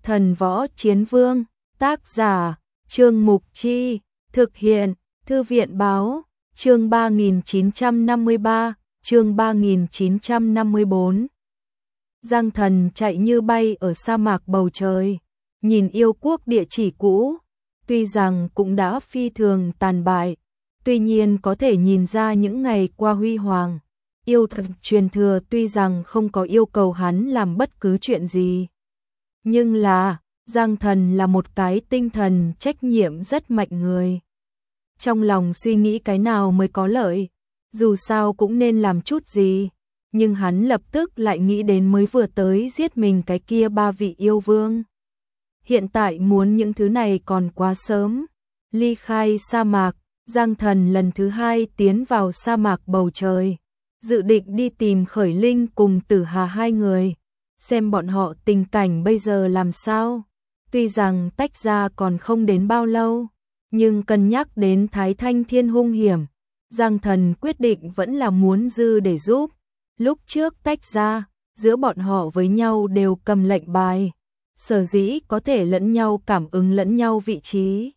Thần Võ Chiến Vương, tác giả, Trương Mục Chi, thực hiện, Thư viện Báo, chương 3953, chương 3954. Giang Thần chạy như bay ở sa mạc bầu trời, nhìn yêu quốc địa chỉ cũ, tuy rằng cũng đã phi thường tàn bại, tuy nhiên có thể nhìn ra những ngày qua huy hoàng. Yêu thần truyền thừa tuy rằng không có yêu cầu hắn làm bất cứ chuyện gì, nhưng là Giang Thần là một cái tinh thần trách nhiệm rất mạnh người. Trong lòng suy nghĩ cái nào mới có lợi, dù sao cũng nên làm chút gì, nhưng hắn lập tức lại nghĩ đến mới vừa tới giết mình cái kia 3 vị yêu vương. Hiện tại muốn những thứ này còn quá sớm. Ly khai sa mạc, Giang Thần lần thứ 2 tiến vào sa mạc bầu trời, dự định đi tìm Khởi Linh cùng Tử Hà hai người, xem bọn họ tình cảnh bây giờ làm sao. Tuy rằng tách ra còn không đến bao lâu, nhưng cân nhắc đến Thái Thanh Thiên hung hiểm, Giang Thần quyết định vẫn là muốn dư để giúp. Lúc trước tách ra, giữa bọn họ với nhau đều cầm lệnh bài, sở dĩ có thể lẫn nhau cảm ứng lẫn nhau vị trí.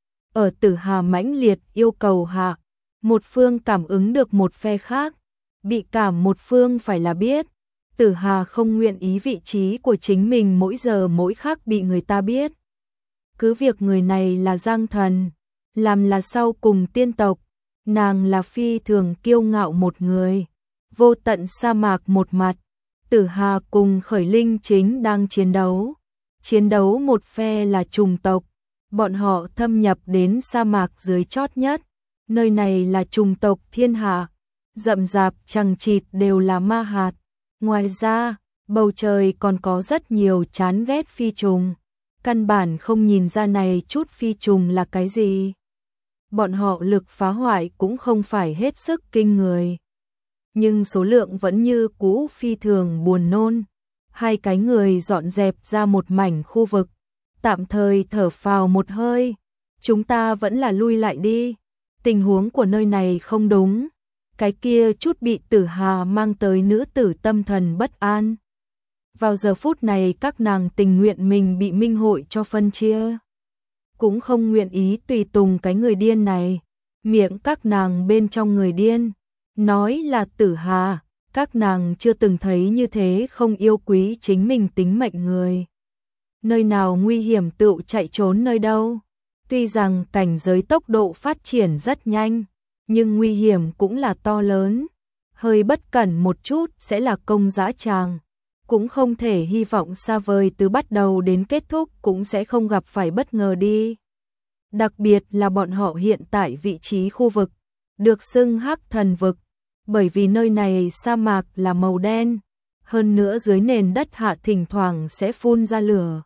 Ở Tử Hà mãnh liệt yêu cầu hạ, một phương cảm ứng được một phe khác, bị cảm một phương phải là biết. Tử Hà không nguyện ý vị trí của chính mình mỗi giờ mỗi khắc bị người ta biết. Cứ việc người này là Giang Thần, làm là sau cùng tiên tộc, nàng là phi thường kiêu ngạo một người. Vô tận sa mạc một mặt, Tử Hà cùng Khởi Linh chính đang chiến đấu. Chiến đấu một phe là trùng tộc, bọn họ thâm nhập đến sa mạc dưới chót nhất. Nơi này là trùng tộc thiên hạ, rậm rạp chằng chịt đều là ma hạt. Ngoài ra, bầu trời còn có rất nhiều chán ghét phi trùng, căn bản không nhìn ra này chút phi trùng là cái gì. Bọn họ lực phá hoại cũng không phải hết sức kinh người, nhưng số lượng vẫn như cũ phi thường buồn nôn. Hai cái người dọn dẹp ra một mảnh khu vực, tạm thời thở phào một hơi. Chúng ta vẫn là lui lại đi, tình huống của nơi này không đúng. Cái kia chút bị Tử Hà mang tới nữ tử tâm thần bất an. Vào giờ phút này các nàng tình nguyện mình bị minh hội cho phân chia, cũng không nguyện ý tùy tùng cái người điên này. Miệng các nàng bên trong người điên nói là Tử Hà, các nàng chưa từng thấy như thế không yêu quý chính mình tính mệnh người. Nơi nào nguy hiểm tựu chạy trốn nơi đâu. Tuy rằng cảnh giới tốc độ phát triển rất nhanh, nhưng nguy hiểm cũng là to lớn. Hơi bất cẩn một chút sẽ là công dã tràng, cũng không thể hy vọng xa vời từ bắt đầu đến kết thúc cũng sẽ không gặp phải bất ngờ đi. Đặc biệt là bọn họ hiện tại vị trí khu vực được xưng Hắc Thần vực, bởi vì nơi này sa mạc là màu đen, hơn nữa dưới nền đất hạ thỉnh thoảng sẽ phun ra lửa.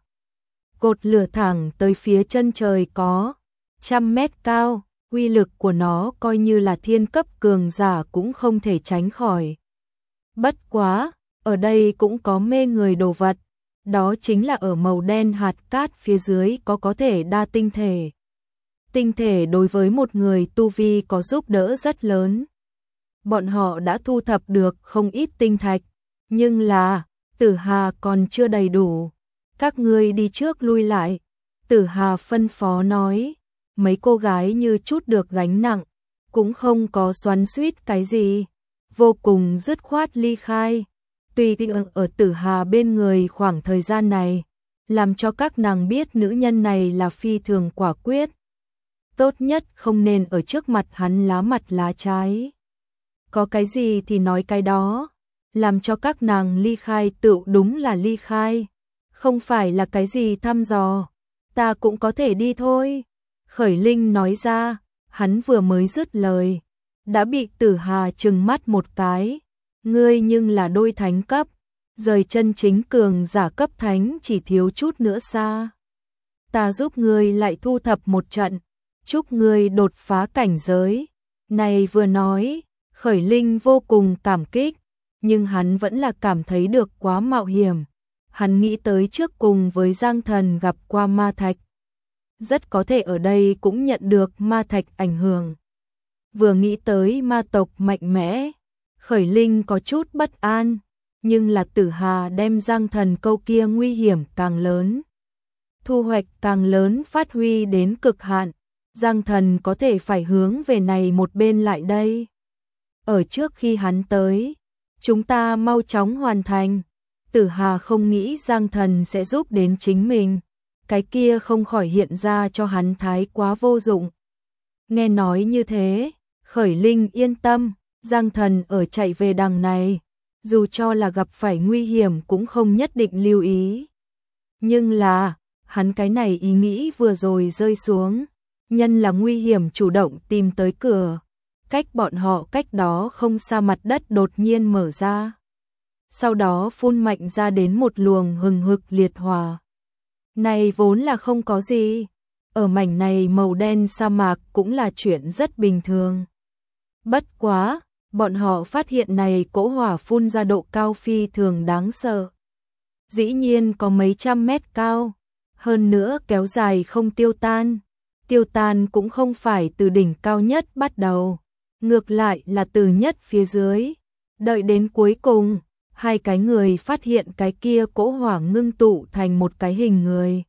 Cột lửa thẳng tới phía chân trời có 100 mét cao, uy lực của nó coi như là thiên cấp cường giả cũng không thể tránh khỏi. Bất quá, ở đây cũng có mê người đồ vật, đó chính là ở màu đen hạt cát phía dưới có thể đa tinh thể. Tinh thể đối với một người tu vi có giúp đỡ rất lớn. Bọn họ đã thu thập được không ít tinh thạch, nhưng là Tử Hà còn chưa đầy đủ. Các ngươi đi trước lui lại, Tử Hà phân phó nói. Mấy cô gái như chút được gánh nặng, cũng không có xoắn xuýt cái gì, vô cùng dứt khoát ly khai. Tùy tiện ở Tử Hà bên người khoảng thời gian này, làm cho các nàng biết nữ nhân này là phi thường quả quyết. Tốt nhất không nên ở trước mặt hắn lá mặt lá trái. Có cái gì thì nói cái đó, làm cho các nàng ly khai tựu đúng là ly khai, không phải là cái gì thăm dò. Ta cũng có thể đi thôi. Khởi Linh nói ra, hắn vừa mới dứt lời, đã bị Tử Hà trừng mắt một cái. Ngươi nhưng là đôi thánh cấp, rời chân chính cường giả cấp thánh chỉ thiếu chút nữa xa. Ta giúp ngươi lại thu thập một trận, chúc ngươi đột phá cảnh giới. Này vừa nói, Khởi Linh vô cùng cảm kích, nhưng hắn vẫn là cảm thấy được quá mạo hiểm. Hắn nghĩ tới trước cùng với Giang Thần gặp qua ma thạch, rất có thể ở đây cũng nhận được ma thạch ảnh hưởng. Vừa nghĩ tới ma tộc mạnh mẽ, Khởi Linh có chút bất an, nhưng là Tử Hà đem Giang Thần câu kia nguy hiểm càng lớn, thu hoạch càng lớn phát huy đến cực hạn, Giang Thần có thể phải hướng về này một bên lại đây. Ở trước khi hắn tới, chúng ta mau chóng hoàn thành. Tử Hà không nghĩ Giang Thần sẽ giúp đến chính mình, cái kia không khỏi hiện ra cho hắn thái quá vô dụng. Nghe nói như thế, Khởi Linh yên tâm, Giang Thần ở chạy về đằng này, dù cho là gặp phải nguy hiểm cũng không nhất định lưu ý. Nhưng là, hắn cái này ý nghĩ vừa rồi rơi xuống, nhân là nguy hiểm chủ động tìm tới cửa, cách bọn họ cách đó không xa mặt đất đột nhiên mở ra. Sau đó phun mạnh ra đến một luồng hừng hực liệt hỏa. Này vốn là không có gì, ở mảnh này màu đen sa mạc cũng là chuyện rất bình thường. Bất quá, bọn họ phát hiện này cỗ hỏa phun ra độ cao phi thường đáng sợ. Dĩ nhiên có mấy trăm mét cao, hơn nữa kéo dài không tiêu tan. Tiêu tan cũng không phải từ đỉnh cao nhất bắt đầu, ngược lại là từ nhất phía dưới. Đợi đến cuối cùng, hai cái người phát hiện cái kia cỗ hỏa ngưng tụ thành một cái hình người.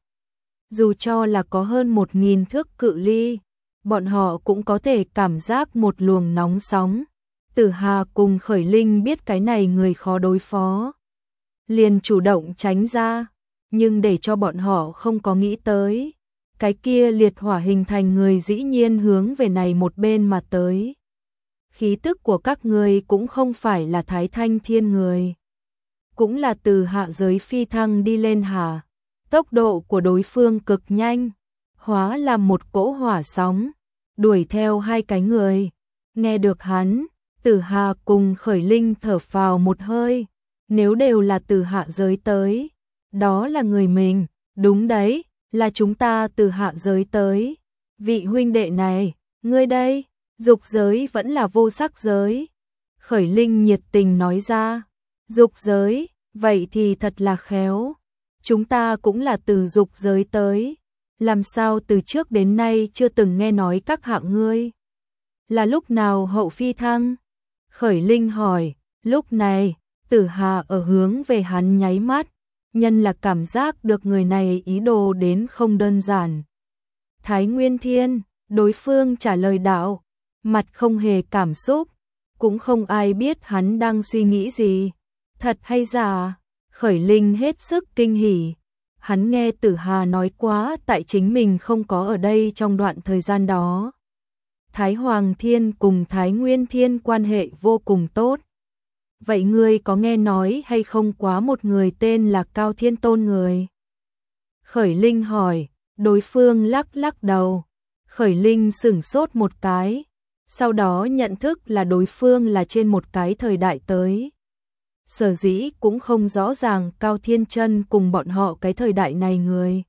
Dù cho là có hơn 1000 thước cự ly, bọn họ cũng có thể cảm giác một luồng nóng sóng. Tử Hà cùng Khởi Linh biết cái này người khó đối phó, liền chủ động tránh ra, nhưng để cho bọn họ không có nghĩ tới, cái kia liệt hỏa hình thành người dĩ nhiên hướng về này một bên mà tới. Khí tức của các ngươi cũng không phải là Thái Thanh Thiên người, cũng là từ hạ giới phi thăng đi lên hả? Tốc độ của đối phương cực nhanh, hóa làm một cỗ hỏa sóng, đuổi theo hai cái người. Nghe được hắn, Tử Hà cùng Khởi Linh thở phào một hơi, nếu đều là từ hạ giới tới, đó là người mình, đúng đấy, là chúng ta từ hạ giới tới. Vị huynh đệ này, ngươi đây, dục giới vẫn là vô sắc giới. Khởi Linh nhiệt tình nói ra, dục giới, vậy thì thật là khéo. Chúng ta cũng là từ dục giới tới, làm sao từ trước đến nay chưa từng nghe nói các hạng ngươi. Là lúc nào hậu phi thăng? Khởi Linh hỏi, lúc này, Tử Hà ở hướng về hắn nháy mắt, nhân là cảm giác được người này ý đồ đến không đơn giản. Thái Nguyên Thiên, đối phương trả lời đạo, mặt không hề cảm xúc, cũng không ai biết hắn đang suy nghĩ gì, thật hay giả. Khởi Linh hết sức kinh hỉ, hắn nghe Tử Hà nói quá tại chính mình không có ở đây trong đoạn thời gian đó. Thái Hoàng Thiên cùng Thái Nguyên Thiên quan hệ vô cùng tốt. Vậy ngươi có nghe nói hay không quá một người tên là Cao Thiên Tôn người? Khởi Linh hỏi, đối phương lắc lắc đầu. Khởi Linh sửng sốt một cái, sau đó nhận thức là đối phương là trên một cái thời đại tới. Sở dĩ cũng không rõ ràng Cao Thiên Chân cùng bọn họ cái thời đại này người.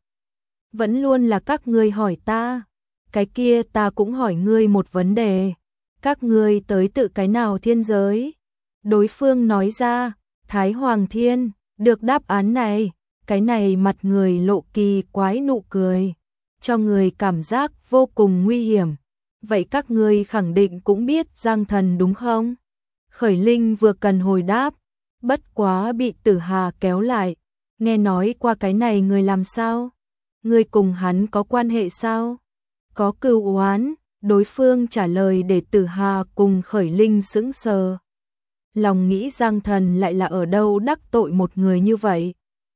Vẫn luôn là các ngươi hỏi ta, cái kia ta cũng hỏi ngươi một vấn đề. Các ngươi tới tự cái nào thiên giới? Đối phương nói ra, Thái Hoàng Thiên. Được đáp án này, cái này mặt người lộ kỳ quái nụ cười, cho người cảm giác vô cùng nguy hiểm. Vậy các ngươi khẳng định cũng biết Giang Thần đúng không? Khởi Linh vừa cần hồi đáp, bất quá bị Tử Hà kéo lại. Nghe nói qua cái này người làm sao? Ngươi cùng hắn có quan hệ sao? Có cừu oán, đối phương trả lời để Tử Hà cùng Khởi Linh sững sờ. Lòng nghĩ Giang Thần lại là ở đâu đắc tội một người như vậy.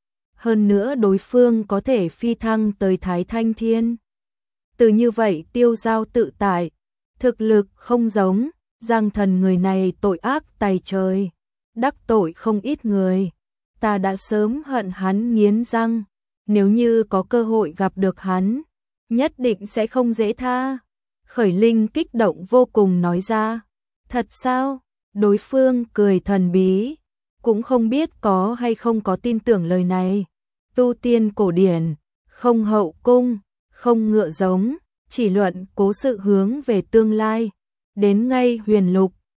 Hơn nữa đối phương có thể phi thăng tới Thái Thanh Thiên. Từ như vậy tiêu giao tự tại, thực lực không giống, Giang Thần người này tội ác tày trời, đắc tội không ít người. Ta đã sớm hận hắn nghiến răng, nếu như có cơ hội gặp được hắn, nhất định sẽ không dễ tha. Khởi Linh kích động vô cùng nói ra, thật sao? Đối phương cười thần bí, cũng không biết có hay không có tin tưởng lời này. Tu tiên cổ điển, không hậu cung, không ngựa giống, chỉ luận cố sự hướng về tương lai. Đến ngay huyền lục,